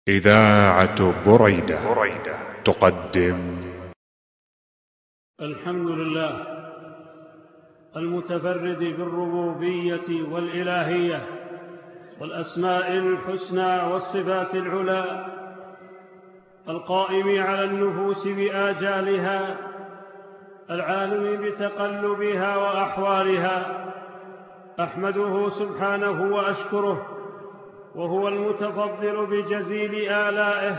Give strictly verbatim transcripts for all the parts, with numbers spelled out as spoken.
إذاعة بريدة تقدم. الحمد لله المتفرد بالربوبية والإلهية والأسماء الحسنى والصفات العلى، القائم على النفوس بآجالها، العالم بتقلبها وأحوالها. أحمده سبحانه وأشكره، وهو المتفضل بجزيل آلائه،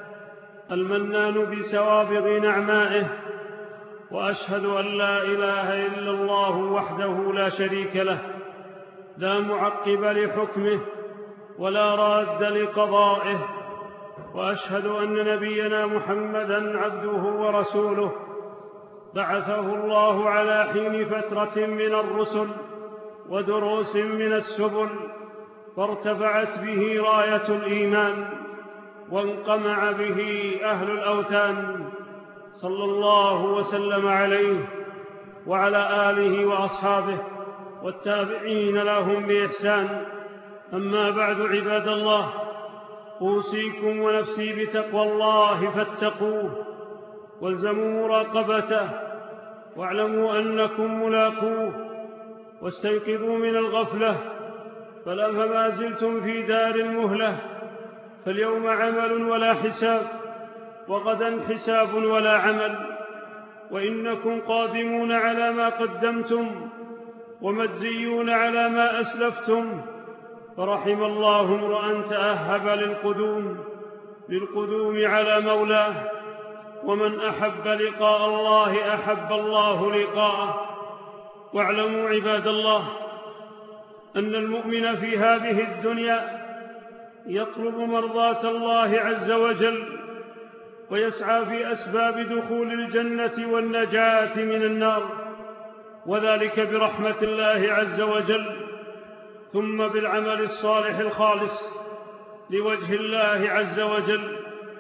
المنان بسوابغ نعمائه. وأشهد أن لا إله إلا الله وحده لا شريك له، لا معقب لحكمه ولا راد لقضائه. وأشهد أن نبينا محمدًا عبده ورسوله، بعثه الله على حين فترة من الرسل ودروس من السبل، فارتفعت به راية الإيمان وانقمع به أهل الأوثان، صلى الله وسلم عليه وعلى آله وأصحابه والتابعين لهم بإحسان. أما بعد، عباد الله، أوصيكم ونفسي بتقوى الله فاتقوه والزموا مراقبته، واعلموا أنكم ملاقوه، واستيقظوا من الغفلة، فما زلتم في دار المهلة. فاليوم عمل ولا حساب، وغدا حساب ولا عمل، وإنكم قادمون على ما قدمتم ومجزيون على ما أسلفتم. فرحم الله امرأ تأهب للقدوم للقدوم على مولاه، ومن أحب لقاء الله أحب الله لقاءه. واعلموا عباد الله أن المؤمن في هذه الدنيا يطلب مرضاة الله عز وجل، ويسعى في أسباب دخول الجنة والنجاة من النار، وذلك برحمة الله عز وجل، ثم بالعمل الصالح الخالص لوجه الله عز وجل.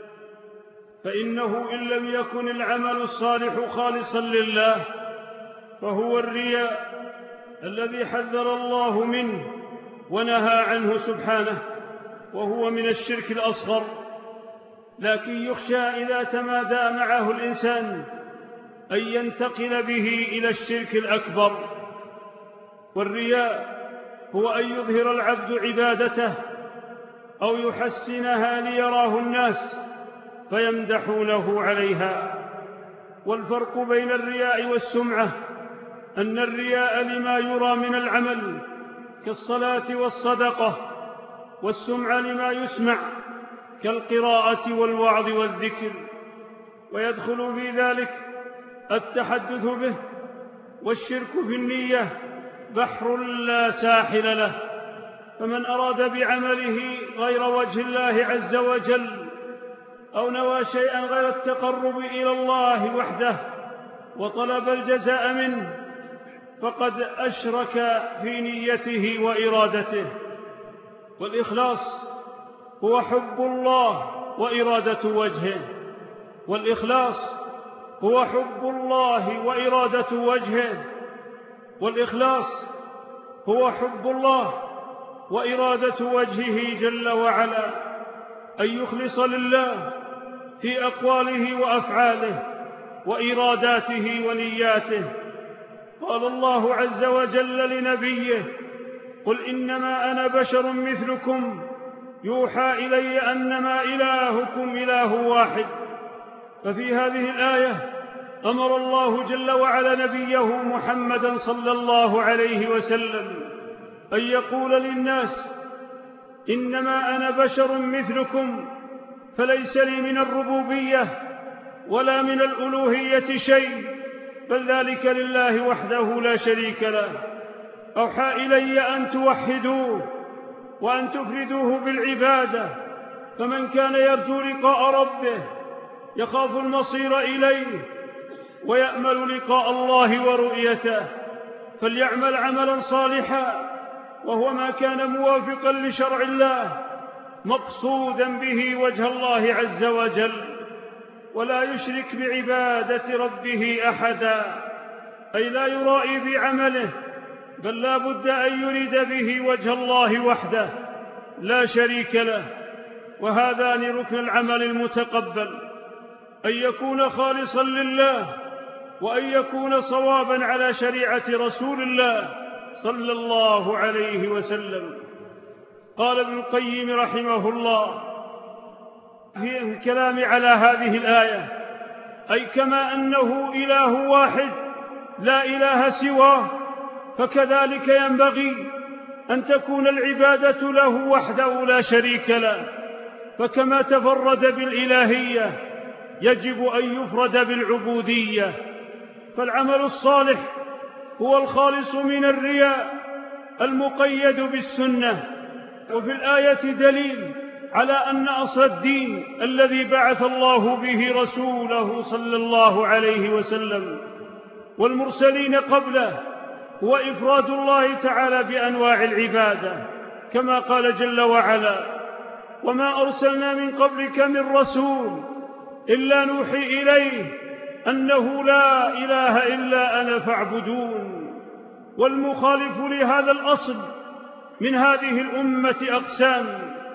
فإنه إن لم يكن العمل الصالح خالصا لله فهو الرياء الذي حذر الله منه ونهى عنه سبحانه، وهو من الشرك الأصغر، لكن يخشى إذا تمادى معه الإنسان أن ينتقل به إلى الشرك الأكبر. والرياء هو أن يظهر العبد عبادته أو يحسنها ليراه الناس فيمدحونه عليها. والفرق بين الرياء والسمعة أن الرياء لما يرى من العمل كالصلاة والصدقة، والسمعة لما يسمع كالقراءة والوعظ والذكر، ويدخل في ذلك التحدث به. والشرك في النية بحر لا ساحل له، فمن أراد بعمله غير وجه الله عز وجل أو نوى شيئا غير التقرب إلى الله وحده وطلب الجزاء منه فقد أشرك في نيته وإرادته. والإخلاص هو حب الله وإرادة وجهه والإخلاص هو حب الله وإرادة وجهه والإخلاص هو حب الله وإرادة وجهه جل وعلا، أن يخلص لله في أقواله وأفعاله وإراداته ونياته. قال الله عز وجل لنبيه: قل إنما أنا بشر مثلكم يوحى إلي أنما إلهكم إله واحد. ففي هذه الآية أمر الله جل وعلا نبيه محمدا صلى الله عليه وسلم أن يقول للناس: إنما أنا بشر مثلكم، فليس لي من الربوبية ولا من الألوهية شيء، بل ذلك لله وحده لا شريك له. أوحى إلي أن توحدوه وأن تفردوه بالعبادة، فمن كان يرجو لقاء ربه يخاف المصير إليه ويأمل لقاء الله ورؤيته فليعمل عملا صالحا، وهو ما كان موافقا لشرع الله مقصودا به وجه الله عز وجل، ولا يشرك بعبادة ربه أحدا، أي لا يرائي بعمله، بل لا بد أن يريد به وجه الله وحده لا شريك له. وهذان ركن العمل المتقبل، أن يكون خالصا لله، وأن يكون صوابا على شريعة رسول الله صلى الله عليه وسلم. قال ابن القيم رحمه الله في الكلام على هذه الآية: أي كما أنه إله واحد لا إله سواه، فكذلك ينبغي أن تكون العبادة له وحده لا شريك له، فكما تفرد بالإلهية يجب أن يفرد بالعبودية. فالعمل الصالح هو الخالص من الرياء المقيد بالسنة. وفي الآية دليل على أن أصل الدين الذي بعث الله به رسوله صلى الله عليه وسلم والمرسلين قبله هو إفراد الله تعالى بأنواع العبادة، كما قال جل وعلا: وما أرسلنا من قبلك من رسول إلا نوحي إليه أنه لا إله إلا أنا فاعبدون. والمخالف لهذا الأصل من هذه الأمة أقسام: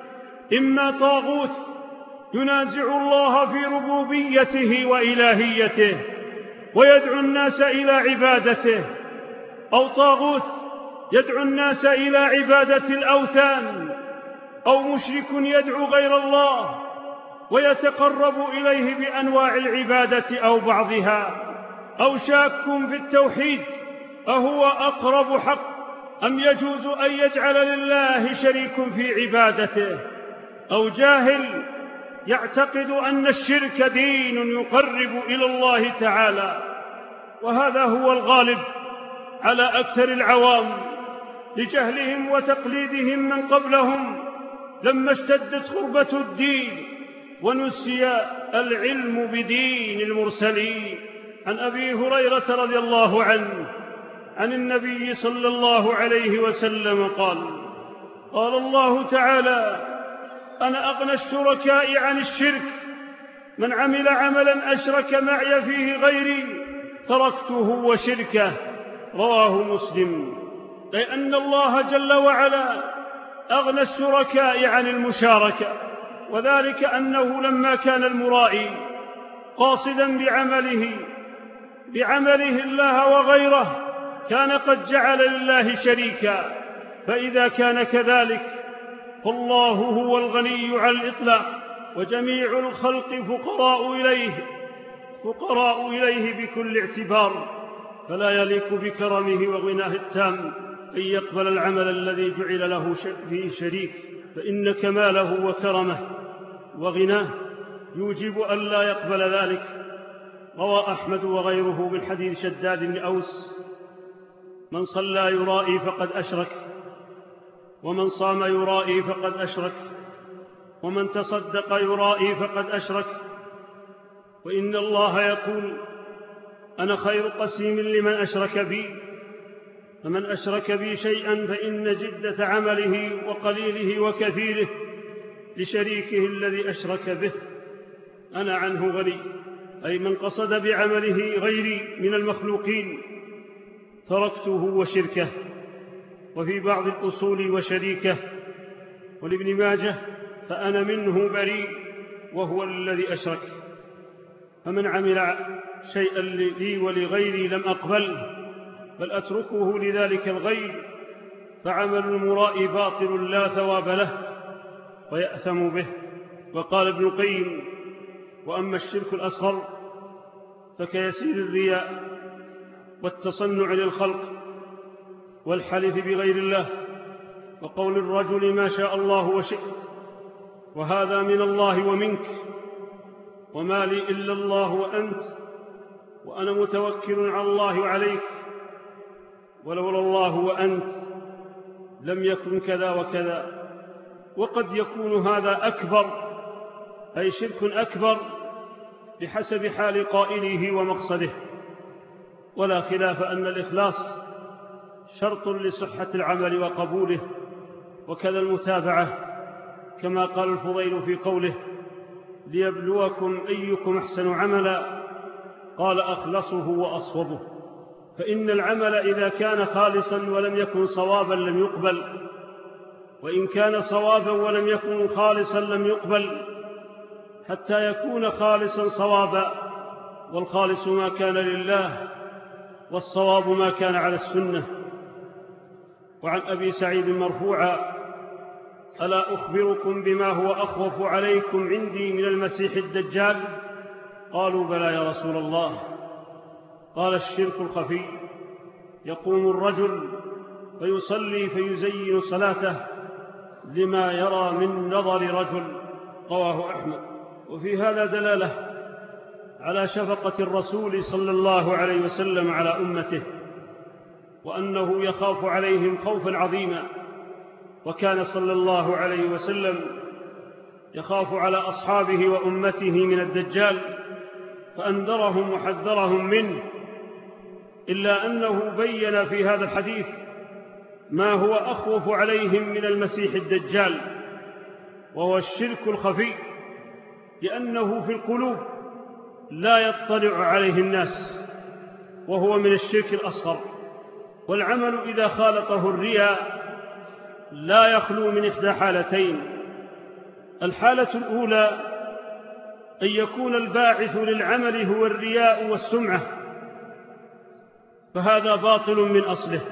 إما طاغوت ينازع الله في ربوبيته وإلهيته ويدعو الناس إلى عبادته، أو طاغوت يدعو الناس إلى عبادة الأوثان، أو مشرك يدعو غير الله ويتقرب إليه بأنواع العبادة أو بعضها، أو شاك في التوحيد أهو أقرب حق أم يجوز أن يجعل لله شريك في عبادته، أو جاهل يعتقد أن الشرك دين يقرب إلى الله تعالى. وهذا هو الغالب على أكثر العوام لجهلهم وتقليدهم من قبلهم لما اشتدت غربة الدين ونسي العلم بدين المرسلين. عن أبي هريرة رضي الله عنه عن النبي صلى الله عليه وسلم قال: قال الله تعالى: أنا أغنى الشركاء عن الشرك، من عمل عملا أشرك معي فيه غيري تركته وشركه. رواه مسلم. أي أن الله جل وعلا أغنى الشركاء عن المشاركة، وذلك أنه لما كان المرائي قاصدا بعمله بعمله الله وغيره كان قد جعل لله شريكا، فإذا كان كذلك فالله هو الغني على الإطلاق، وجميع الخلق فقراء إليه فقراء إليه بكل اعتبار، فلا يليق بكرمه وغناه التام أن يقبل العمل الذي جعل له فيه شريك، فإن كماله وكرمه وغناه يوجب أن لا يقبل ذلك. روى أحمد وغيره من حديث شداد بن أوس: من صلى يرائي فقد أشرك، ومن صام يرائي فقد أشرك، ومن تصدق يرائي فقد أشرك. وإن الله يقول: أنا خير قسيم لمن أشرك بي، فمن أشرك بي شيئا فإن جدة عمله وقليله وكثيره لشريكه الذي أشرك به، أنا عنه غني. أي من قصد بعمله غيري من المخلوقين تركته وشركه. وفي بعض الأصول وشريكه. ولابن ماجه: فأنا منه بريء وهو الذي أشرك. فمن عمل شيئا لي ولغيري لم أقبله بل أتركه لذلك الغير، فعمل المرائي باطل لا ثواب له ويأثم به. وقال ابن القيم: وأما الشرك الأصغر فكيسير الرياء والتصنع للخلق والحلف بغير الله وقول الرجل ما شاء الله وشئت، وهذا من الله ومنك، وما لي إلا الله وأنت، وأنا متوكل على الله وعليك، ولولا الله وأنت لم يكن كذا وكذا. وقد يكون هذا أكبر، أي شرك أكبر، بحسب حال قائله ومقصده. ولا خلاف أن الإخلاص شرط لصحة العمل وقبوله، وكذا المتابعة، كما قال الفضيل في قوله: ليبلوكم أيكم أحسن عملا، قال: أخلصه وأصوبه. فإن العمل إذا كان خالصا ولم يكن صوابا لم يقبل، وإن كان صوابا ولم يكن خالصا لم يقبل حتى يكون خالصا صوابا، والخالص ما كان لله والصواب ما كان على السنة. وعن أبي سعيد مرفوعا: ألا أخبركم بما هو أخوف عليكم عندي من المسيح الدجال؟ قالوا: بلى يا رسول الله. قال: الشرك الخفي، يقوم الرجل فيصلي فيزين صلاته لما يرى من نظر رجل. رواه أحمد. وفي هذا دلالة على شفقة الرسول صلى الله عليه وسلم على أمته، وأنه يخاف عليهم خوفا عظيما. وكان صلى الله عليه وسلم يخاف على أصحابه وأمته من الدجال، فأنذرهم وحذرهم منه، إلا أنه بين في هذا الحديث ما هو أخوف عليهم من المسيح الدجال، وهو الشرك الخفي، لأنه في القلوب لا يطلع عليه الناس، وهو من الشرك الأصغر. والعمل إذا خالطه الرياء لا يخلو من إحدى حالتين: الحالة الأولى أن يكون الباعث للعمل هو الرياء والسمعة، فهذا باطل من أصله.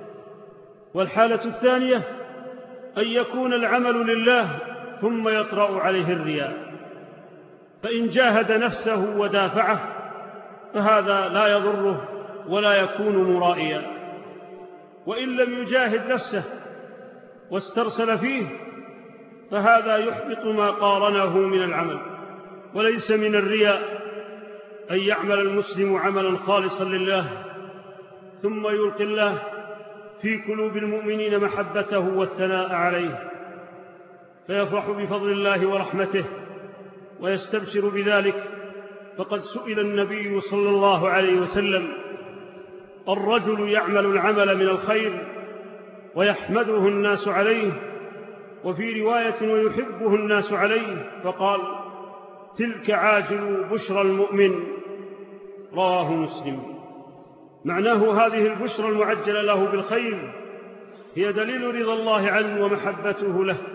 والحالة الثانية أن يكون العمل لله ثم يطرأ عليه الرياء، فإن جاهد نفسه ودافعه فهذا لا يضره ولا يكون مرائيا، وإن لم يجاهد نفسه واسترسل فيه فهذا يحبط ما قارنه من العمل. وليس من الرياء أن يعمل المسلم عملا خالصا لله ثم يلقي الله في قلوب المؤمنين محبته والثناء عليه، فيفرح بفضل الله ورحمته ويستبشر بذلك. فقد سئل النبي صلى الله عليه وسلم: الرجل يعمل العمل من الخير ويحمده الناس عليه، وفي رواية ويحبه الناس عليه، فقال: تلك عاجل بشرى المؤمن. رواه مسلم. معناه هذه البشرى المعجلة له بالخير هي دليل رضا الله عنه ومحبته له،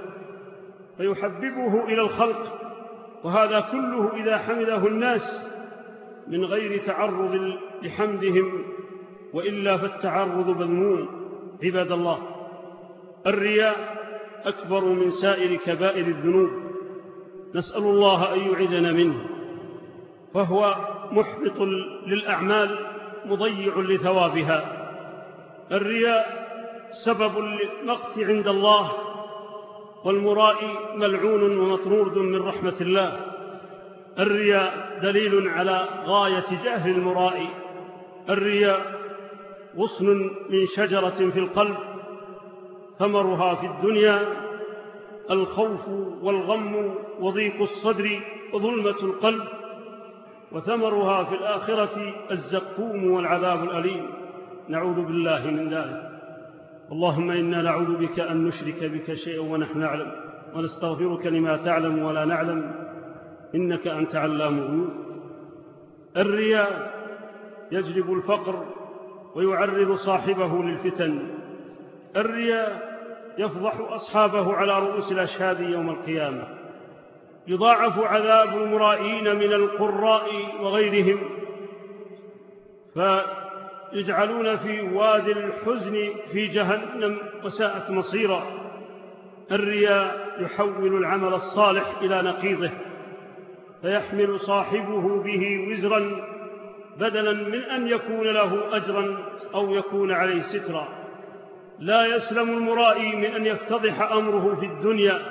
فيحببه إلى الخلق، وهذا كله إذا حمده الناس من غير تعرض لحمدهم، وإلا فالتعرض مذموم. عباد الله، الرياء أكبر من سائر كبائر الذنوب، نسأل الله أن يعيذنا منه، فهو محبط للأعمال مضيع لثوابها. الرياء سبب للمقت عند الله، والمرائي ملعون ومطرود من رحمة الله. الرياء دليل على غاية جهل المرائي. الرياء غصن من شجرة في القلب، ثمرها في الدنيا الخوف والغم وضيق الصدر وظلمة القلب، وثمرها في الآخرة الزقوم والعذاب الأليم. نعوذ بالله من ذلك. اللهم إنا نعوذ بك أن نشرك بك شيئا ونحن نعلم، ونستغفرك لما تعلم ولا نعلم، إنك أنت علام الغيوب. الرياء يجلب الفقر ويعرض صاحبه للفتن. الرياء يفضح أصحابه على رؤوس الأشهاد يوم القيامة. يضاعف عذاب المرائين من القراء وغيرهم، فيجعلون في وادي الحزن في جهنم وساءت مصيرا. الرياء يحول العمل الصالح إلى نقيضه، فيحمل صاحبه به وزرا بدلا من أن يكون له أجرا أو يكون عليه سترا. لا يسلم المرائي من أن يفتضح أمره في الدنيا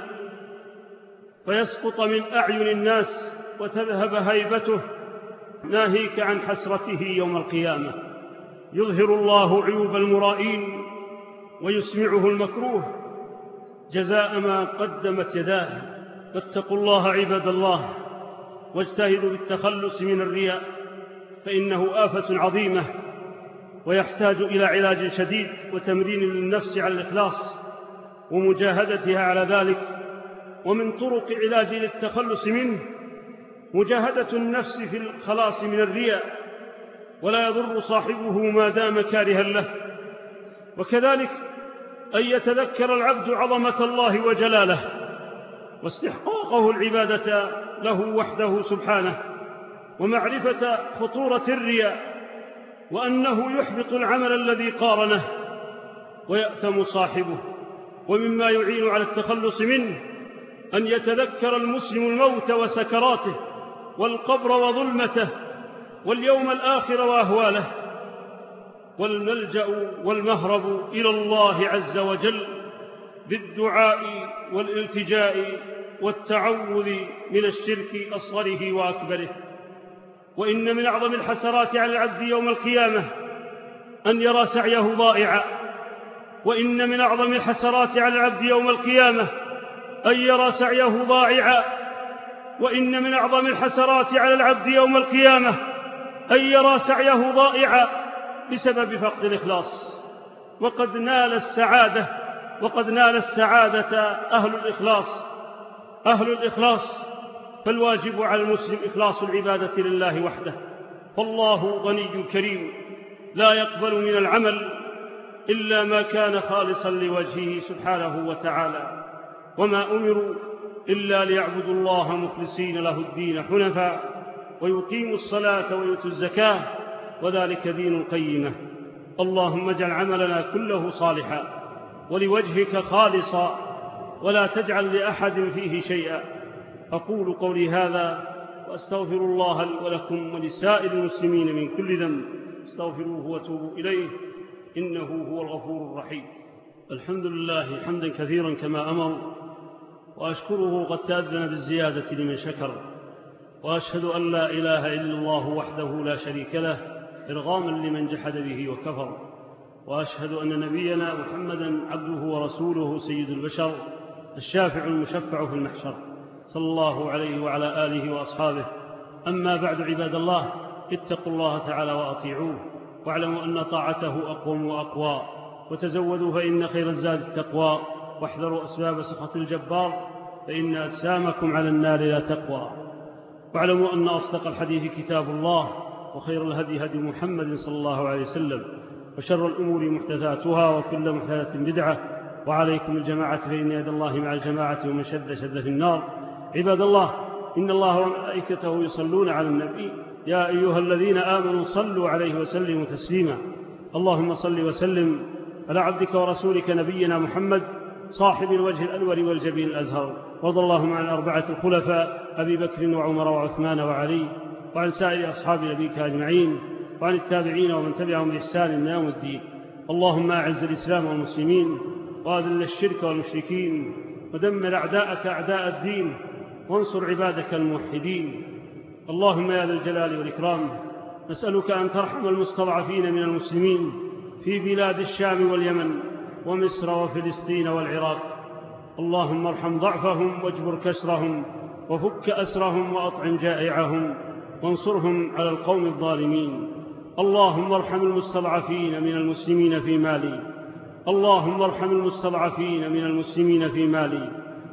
فيسقط من أعين الناس وتذهب هيبته، ناهيك عن حسرته يوم القيامة. يظهر الله عيوب المرائين ويسمعه المكروه جزاء ما قدمت يداه. فاتقوا الله عباد الله، واجتهدوا بالتخلص من الرياء، فإنه آفة عظيمة ويحتاج إلى علاج شديد وتمرين للنفس على الإخلاص ومجاهدتها على ذلك. ومن طرق علاج للتخلص منه مجاهدة النفس في الخلاص من الرياء، ولا يضر صاحبه ما دام كارها له. وكذلك أن يتذكر العبد عظمة الله وجلاله واستحقاقه العبادة له وحده سبحانه، ومعرفة خطورة الرياء وأنه يحبط العمل الذي قارنه ويأثم صاحبه. ومما يعين على التخلص منه أن يتذكر المسلم الموت وسكراته والقبر وظلمته واليوم الآخر وأهواله، والملجأ والمهرب إلى الله عز وجل بالدعاء والالتجاء والتعوذ من الشرك أصغره وأكبره. وإن من أعظم الحسرات على العبد يوم القيامة أن يرى سعيه ضائعا، وإن من أعظم الحسرات على العبد يوم القيامة أن يرى سعيه ضائعا وإن من أعظم الحسرات على العبد يوم القيامة أن يرى سعيه ضائعا بسبب فقد الإخلاص. وقد نال السعادة وقد نال السعادة أهل الإخلاص أهل الإخلاص فالواجب على المسلم إخلاص العبادة لله وحده، فالله غني كريم لا يقبل من العمل إلا ما كان خالصا لوجهه سبحانه وتعالى، وما أمروا إلا ليعبدوا الله مخلصين له الدين حنفاء ويقيموا الصلاة ويؤتوا الزكاة وذلك دين القيمة. اللهم اجعل عملنا كله صالحا ولوجهك خالصا ولا تجعل لأحد فيه شيئا. أقول قولي هذا وأستغفر الله لي ولكم ولسائر المسلمين من كل ذنب، استغفروه وتوبوا إليه إنه هو الغفور الرحيم. الحمد لله حمدا كثيرا كما أمر، وأشكره قد تأذن بالزيادة لمن شكر، وأشهد أن لا إله إلا الله وحده لا شريك له إرغاما لمن جحد به وكفر، وأشهد أن نبينا محمدا عبده ورسوله سيد البشر الشافع المشفع في المحشر، صلى الله عليه وعلى آله وأصحابه. أما بعد عباد الله، اتقوا الله تعالى وأطيعوه، واعلموا أن طاعته أقوم وأقوى، وتزودوا فإن خير الزاد التقوى، واحذروا أسباب سخط الجبار فإن أجسامكم على النار لا تقوى. واعلموا أن أصدق الحديث كتاب الله، وخير الهدي هدي محمد صلى الله عليه وسلم، وشر الأمور محدثاتها وكل محدثة بدعة، وعليكم الجماعة فإن يد الله مع الجماعة ومن شد شد في النار. عباد الله، إن الله وملائكته يصلون على النبي يا أيها الذين آمنوا صلوا عليه وسلموا تسليما. اللهم صل وسلم على عبدك ورسولك نبينا محمد صاحب الوجه الأنور والجبين الأزهر، وارض اللهم عن الأربعة الخلفاء أبي بكر وعمر وعثمان وعلي، وعن سائر أصحاب نبيك أجمعين، وعن التابعين ومن تبعهم بإحسان إلى يوم الدين. اللهم أعز الإسلام والمسلمين، وأذل الشرك والمشركين، ودمر أعداءك أعداء الدين، وانصر عبادك الموحدين. اللهم يا ذا الجلال والإكرام، نسألك أن ترحم المستضعفين من المسلمين في بلاد الشام واليمن ومصر وفلسطين والعراق. اللهم ارحم ضعفهم واجبر كسرهم وفك أسرهم وأطعم جائعهم وانصرهم على القوم الظالمين. اللهم ارحم المستضعفين من المسلمين في مالي اللهم ارحم المستضعفين من المسلمين في مالي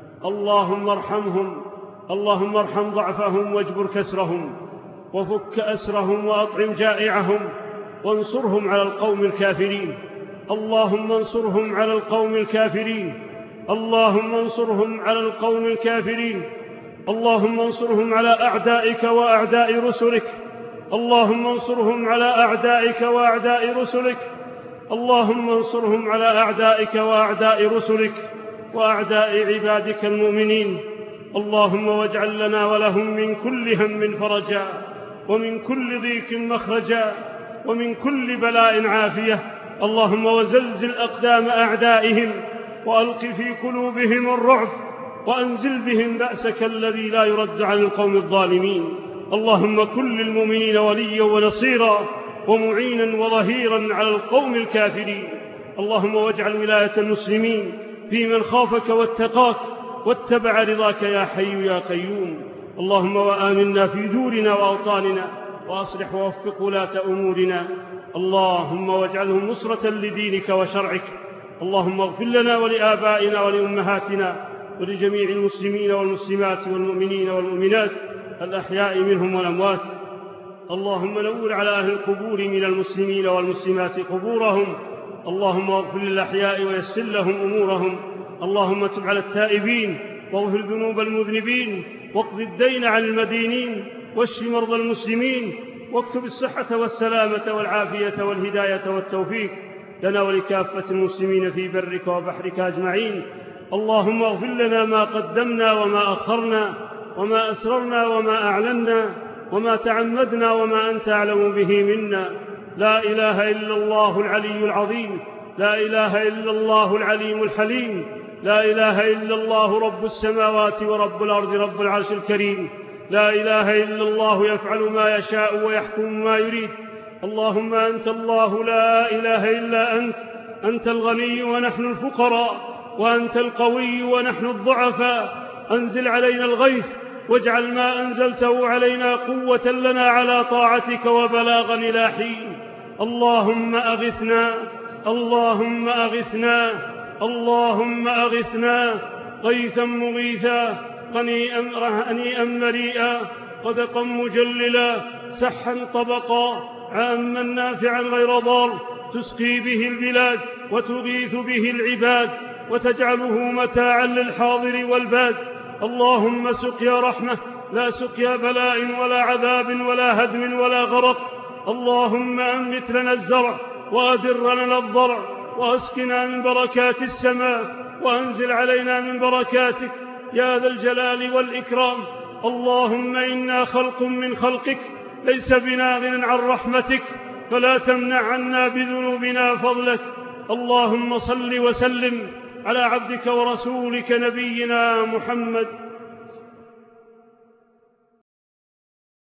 اللهم ارحمهم اللهم ارحم ضعفهم واجبر كسرهم وفك أسرهم وأطعم جائعهم وانصرهم على القوم الكافرين. اللهم انصرهم على القوم الكافرين اللهم انصرهم على القوم الكافرين اللهم انصرهم على أعدائك وأعداء رسلك اللهم انصرهم على أعدائك وأعداء رسلك اللهم انصرهم على أعدائك وأعداء رسلك وأعداء عبادك المؤمنين. اللهم واجعل لنا ولهم من كل هم فرجا ومن كل ضيق مخرجا ومن كل بلاء عافية. اللهم وزلزل أقدام أعدائهم وألق في قلوبهم الرعب وأنزل بهم بأسك الذي لا يرد عن القوم الظالمين. اللهم كن للمؤمنين وليا ونصيرا ومعينا وظهيرا على القوم الكافرين. اللهم واجعل ولاية المسلمين في من خافك واتقاك واتبع رضاك يا حي يا قيوم. اللهم وآمنا في دورنا وأوطاننا وأصلح ووفق ولاة أمورنا. اللهم واجعلهم نصرة لدينك وشرعك. اللهم اغفر لنا ولآبائنا ولأمهاتنا ولجميع المسلمين والمسلمات والمؤمنين والمؤمنات الأحياء منهم والأموات. اللهم نور على أهل القبور من المسلمين والمسلمات قبورهم اللهم اغفر للأحياء ويسر لهم أمورهم. اللهم تب على التائبين واغفر ذنوب المذنبين واقض الدين عن المدينين واشف مرضى المسلمين واكتب الصحة والسلامة والعافية والهداية والتوفيق لنا ولكافة المسلمين في برك وبحرك أجمعين. اللهم اغفر لنا ما قدمنا وما أخرنا وما أسررنا وما أعلنا وما تعمدنا وما أنت أعلم به منا. لا إله إلا الله العلي العظيم، لا إله إلا الله العليم الحليم، لا إله إلا الله رب السماوات ورب الأرض رب العرش الكريم، لا إله إلا الله يفعل ما يشاء ويحكم ما يريد. اللهم أنت الله لا إله إلا أنت، أنت الغني ونحن الفقراء، وأنت القوي ونحن الضعفاء. أنزل علينا الغيث واجعل ما أنزلته علينا قوة لنا على طاعتك وبلاغا إلى حين. اللهم أغثنا، اللهم أغثنا، اللهم أغثنا غيثا مغيثا هنيئا مريئا غدقا مجللا سحا طبقا عاما نافعا غير ضار تسقي به البلاد وتغيث به العباد وتجعله متاعا للحاضر والباد. اللهم سقيا رحمة لا سقيا بلاء ولا عذاب ولا هدم ولا غرق. اللهم أنبت لنا الزرع وأدر لنا الضرع وأسقنا من بركات السماء وأنزل علينا من بركاتك يا ذا الجلال والإكرام. اللهم إنا خلق من خلقك ليس بنا غنى عن رحمتك، فلا تمنع عنا بذنوبنا فضلك. اللهم صل وسلم على عبدك ورسولك نبينا محمد